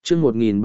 chương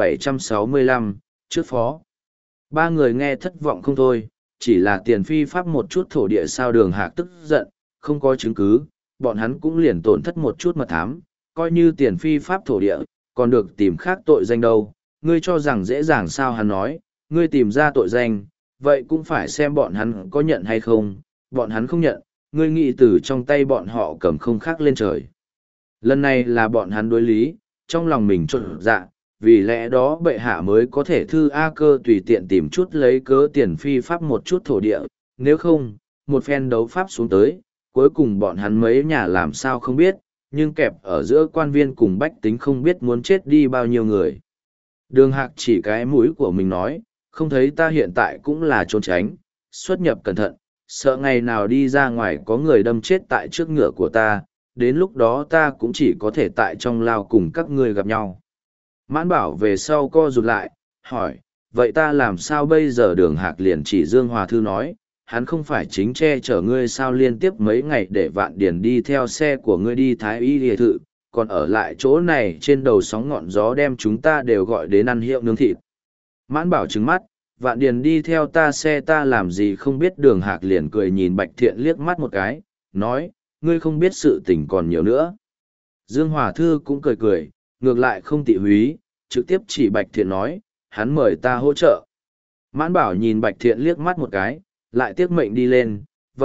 1765, trước phó. Ba người nghe thất vọng không thôi, chỉ là tiền phi pháp một chút thổ địa sao Đường Hạc tức giận, không có chứng cứ, bọn hắn cũng liền tổn thất một chút mật thám, coi như tiền phi pháp thổ địa, còn được tìm khác tội danh đâu, ngươi cho rằng dễ dàng sao hắn nói, ngươi tìm ra tội danh, vậy cũng phải xem bọn hắn có nhận hay không, bọn hắn không nhận, ngươi nghĩ từ trong tay bọn họ cầm không khác lên trời. Lần này là bọn hắn đối lý, trong lòng mình trộn dạ, vì lẽ đó bệ hạ mới có thể thư A Cơ tùy tiện tìm chút lấy cớ tiền phi pháp một chút thổ địa, nếu không, một phen đấu pháp xuống tới, cuối cùng bọn hắn mấy nhà làm sao không biết, nhưng kẹp ở giữa quan viên cùng bách tính không biết muốn chết đi bao nhiêu người. Đường Hạc chỉ cái mũi của mình nói, không thấy ta hiện tại cũng là trốn tránh, xuất nhập cẩn thận, sợ ngày nào đi ra ngoài có người đâm chết tại trước ngựa của ta, đến lúc đó ta cũng chỉ có thể tại trong lao cùng các ngươi gặp nhau. Mãn Bảo về sau co rụt lại, hỏi, vậy ta làm sao bây giờ? Đường Hạc liền chỉ Dương Hòa Thư nói, hắn không phải chính che chở ngươi sao liên tiếp mấy ngày để Vạn Điền đi theo xe của ngươi đi Thái Y Lìa Thự, còn ở lại chỗ này trên đầu sóng ngọn gió đem chúng ta đều gọi đến ăn hiệu nướng thịt. Mãn Bảo trừng mắt, Vạn Điền đi theo ta xe ta làm gì không biết. Đường Hạc liền cười nhìn Bạch Thiện liếc mắt một cái, nói, ngươi không biết sự tình còn nhiều nữa. Dương Hòa Thư cũng cười cười, ngược lại không tị húy, trực tiếp chỉ Bạch Thiện nói, hắn mời ta hỗ trợ. Mãn Bảo nhìn Bạch Thiện liếc mắt một cái, lại tiếc mệnh đi lên,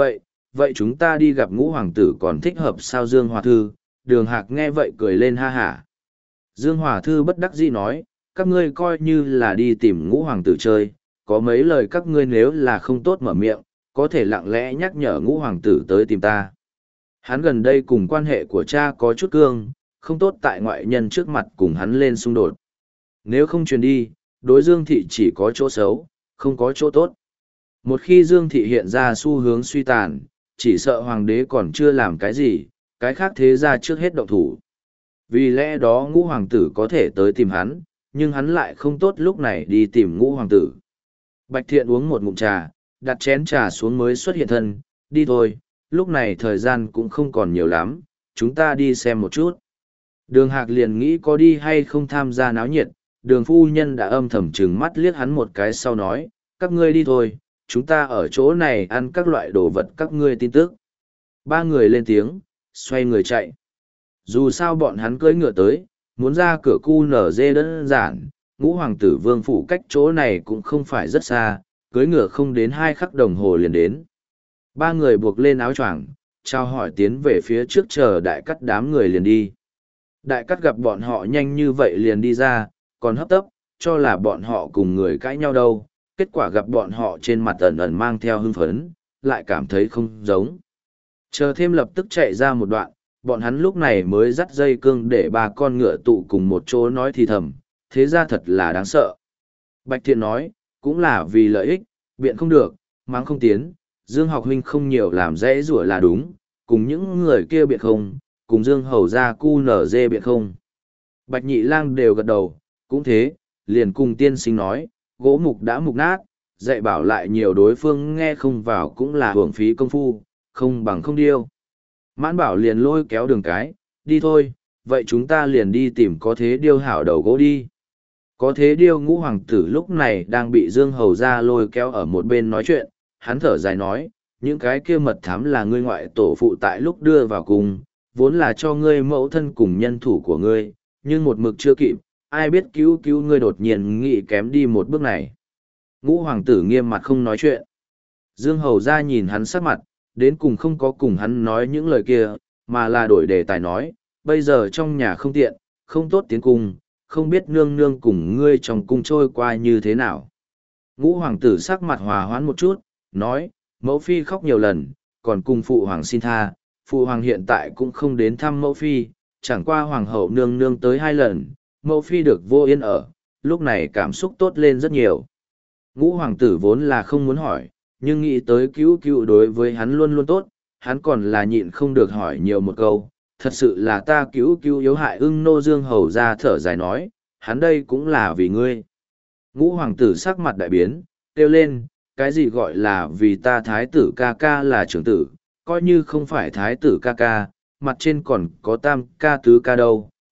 vậy chúng ta đi gặp Ngũ Hoàng tử còn thích hợp sao? Dương Hòa Thư, Đường Hạc nghe vậy cười lên ha hả. Dương Hòa Thư bất đắc dĩ nói, các ngươi coi như là đi tìm Ngũ Hoàng tử chơi, có mấy lời các ngươi nếu là không tốt mở miệng, có thể lặng lẽ nhắc nhở Ngũ Hoàng tử tới tìm ta. Hắn gần đây cùng quan hệ của cha có chút cương, không tốt tại ngoại nhân trước mặt cùng hắn lên xung đột. Nếu không truyền đi, đối Dương thị chỉ có chỗ xấu, không có chỗ tốt. Một khi Dương thị hiện ra xu hướng suy tàn, chỉ sợ hoàng đế còn chưa làm cái gì, cái khác thế ra trước hết động thủ. Vì lẽ đó Ngũ Hoàng tử có thể tới tìm hắn, nhưng hắn lại không tốt lúc này đi tìm Ngũ Hoàng tử. Bạch Thiện uống một ngụm trà, đặt chén trà xuống mới xuất hiện thân, đi thôi, lúc này thời gian cũng không còn nhiều lắm, chúng ta đi xem một chút. Đường Hạc liền nghĩ có đi hay không tham gia náo nhiệt, Đường phu nhân đã âm thầm trừng mắt liếc hắn một cái sau nói, các ngươi đi thôi, chúng ta ở chỗ này ăn các loại đồ vật các ngươi tin tức. Ba người lên tiếng, xoay người chạy. Dù sao bọn hắn cưỡi ngựa tới, muốn ra cửa cu nở dê đơn giản, Ngũ Hoàng tử Vương phủ cách chỗ này cũng không phải rất xa, cưỡi ngựa không đến 2 khắc đồng hồ liền đến. Ba người buộc lên áo choàng, trao hỏi tiến về phía trước chờ Đại Cắt đám người liền đi. Đại Cắt gặp bọn họ nhanh như vậy liền đi ra, còn hấp tấp, cho là bọn họ cùng người cãi nhau đâu, kết quả gặp bọn họ trên mặt ẩn ẩn mang theo hưng phấn, lại cảm thấy không giống. Chờ thêm lập tức chạy ra một đoạn, bọn hắn lúc này mới dắt dây cương để 3 con ngựa tụ cùng một chỗ nói thì thầm, thế ra thật là đáng sợ. Bạch Thiện nói, cũng là vì lợi ích, biện không được, mắng không tiến, Dương học huynh không nhiều làm dễ rủa là đúng, cùng những người kia biện không, cùng Dương hầu ra cu nở dê biện không. Bạch Nhị Lang đều gật đầu, cũng thế, liền cùng tiên sinh nói, gỗ mục đã mục nát, dạy bảo lại nhiều đối phương nghe không vào cũng là hưởng phí công phu, không bằng không điêu. Mãn Bảo liền lôi kéo Đường cái, đi thôi, vậy chúng ta liền đi tìm có thế điêu hảo đầu gỗ đi. Có thế điêu Ngũ Hoàng tử lúc này đang bị Dương hầu ra lôi kéo ở một bên nói chuyện, hắn thở dài nói, những cái kia mật thám là ngươi ngoại tổ phụ tại lúc đưa vào cùng, vốn là cho ngươi mẫu thân cùng nhân thủ của ngươi, nhưng một mực chưa kịp, ai biết cứu ngươi đột nhiên nghĩ kém đi một bước này. Ngũ Hoàng tử nghiêm mặt không nói chuyện. Dương hầu ra nhìn hắn sắc mặt, đến cùng không có cùng hắn nói những lời kia, mà là đổi đề tài nói, bây giờ trong nhà không tiện, không tốt tiến cung, không biết nương nương cùng ngươi trong cung trôi qua như thế nào. Ngũ Hoàng tử sắc mặt hòa hoãn một chút, nói, mẫu phi khóc nhiều lần, còn cùng phụ hoàng xin tha, phụ hoàng hiện tại cũng không đến thăm mẫu phi, chẳng qua hoàng hậu nương nương tới 2 lần, mẫu phi được vô yên ở, lúc này cảm xúc tốt lên rất nhiều. Ngũ Hoàng tử vốn là không muốn hỏi, nhưng nghĩ tới cứu đối với hắn luôn luôn tốt, hắn còn là nhịn không được hỏi nhiều một câu, thật sự là ta cứu yếu hại ưng nô. Dương hầu ra thở dài nói, hắn đây cũng là vì ngươi. Ngũ Hoàng tử sắc mặt đại biến, kêu lên, cái gì gọi là vì ta thái tử ca ca là trưởng tử, coi như không phải thái tử ca ca, mặt trên còn có tam ca tứ ca đâu,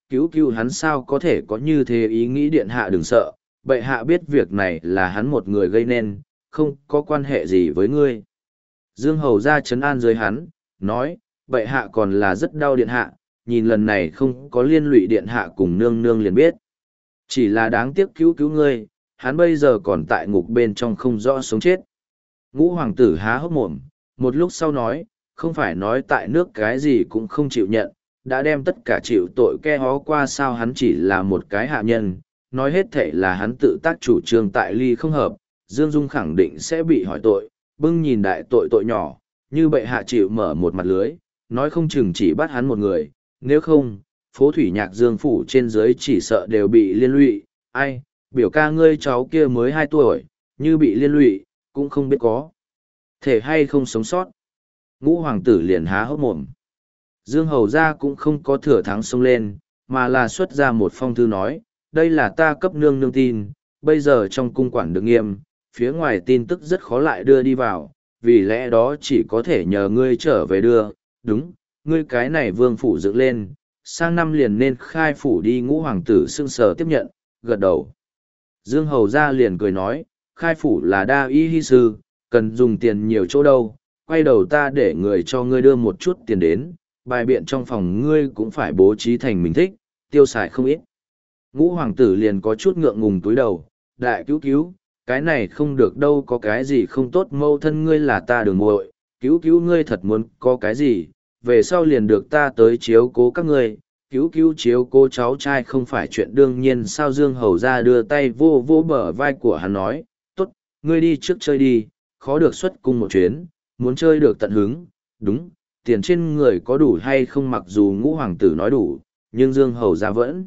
cứu cứu hắn sao có thể có như thế ý nghĩ điện hạ đừng sợ, bệ hạ biết việc này là hắn một người gây nên, không có quan hệ gì với ngươi. Dương Hầu ra trấn an dưới hắn, nói, bệ hạ còn là rất đau điện hạ, nhìn lần này không có liên lụy điện hạ cùng nương nương liền biết. Chỉ là đáng tiếc cứu cứu ngươi, hắn bây giờ còn tại ngục bên trong không rõ sống chết. Ngũ hoàng tử há hốc mồm, một lúc sau nói, không phải nói tại nước cái gì cũng không chịu nhận, đã đem tất cả chịu tội ke hó qua sao hắn chỉ là một cái hạ nhân, nói hết thể là hắn tự tác chủ trương tại ly không hợp, Dương Dung khẳng định sẽ bị hỏi tội, bưng nhìn đại tội tội nhỏ, như bệ hạ chịu mở một mặt lưới, nói không chừng chỉ bắt hắn một người, nếu không, phố thủy nhạc Dương phủ trên dưới chỉ sợ đều bị liên lụy, ai, biểu ca ngươi cháu kia mới 2 tuổi, như bị liên lụy, cũng không biết có thể hay không sống sót. Ngũ hoàng tử liền há hốc mồm. Dương Hầu ra cũng không có thừa thắng xông lên, mà là xuất ra một phong thư nói, đây là ta cấp nương nương tin, bây giờ trong cung quản được nghiêm, phía ngoài tin tức rất khó lại đưa đi vào, vì lẽ đó chỉ có thể nhờ ngươi trở về đưa, đúng, ngươi cái này vương phủ dựng lên, sang năm liền nên khai phủ đi. Ngũ hoàng tử sưng sờ tiếp nhận, gật đầu. Dương Hầu ra liền cười nói, khai phủ là đa y hy sư, cần dùng tiền nhiều chỗ đâu, quay đầu ta để người cho ngươi đưa một chút tiền đến, bài biện trong phòng ngươi cũng phải bố trí thành mình thích, tiêu xài không ít. Ngũ hoàng tử liền có chút ngượng ngùng túi đầu, đại cứu cứu, cái này không được đâu, có cái gì không tốt, mâu thân ngươi là ta đường muội, cứu cứu ngươi thật muốn có cái gì, về sau liền được ta tới chiếu cố các ngươi, cứu cứu chiếu cố cháu trai không phải chuyện đương nhiên sao. Dương Hầu ra đưa tay vô vô bờ vai của hắn nói, tốt, ngươi đi trước chơi đi, khó được xuất cung một chuyến, muốn chơi được tận hứng, đúng, tiền trên người có đủ hay không. Mặc dù ngũ hoàng tử nói đủ, nhưng Dương Hầu ra vẫn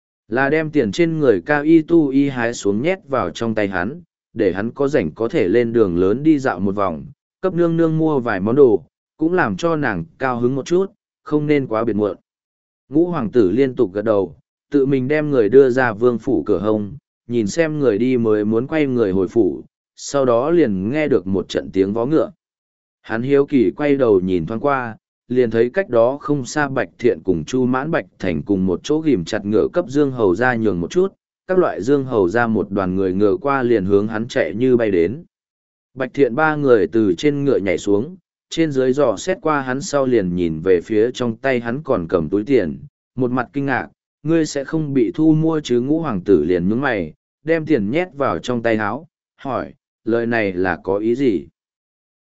là đem tiền trên người cao y tu y hái xuống nhét vào trong tay hắn, để hắn có rảnh có thể lên đường lớn đi dạo một vòng, cấp nương nương mua vài món đồ, cũng làm cho nàng cao hứng một chút, không nên quá biệt muộn. Ngũ hoàng tử liên tục gật đầu, tự mình đem người đưa ra vương phủ cửa hông, nhìn xem người đi mới muốn quay người hồi phủ, sau đó liền nghe được một trận tiếng vó ngựa. Hắn hiếu kỳ quay đầu nhìn thoáng qua, liền thấy cách đó không xa Bạch Thiện cùng Chu Mãn Bạch Thành cùng một chỗ ghim chặt ngựa cấp Dương Hầu ra nhường một chút, các loại Dương Hầu ra một đoàn người ngựa qua liền hướng hắn chạy như bay đến. Bạch Thiện 3 người từ trên ngựa nhảy xuống, trên dưới dò xét qua hắn sau liền nhìn về phía trong tay hắn còn cầm túi tiền, một mặt kinh ngạc, ngươi sẽ không bị thu mua chứ. Ngũ hoàng tử liền nhướng mày, đem tiền nhét vào trong tay áo, hỏi, lời này là có ý gì?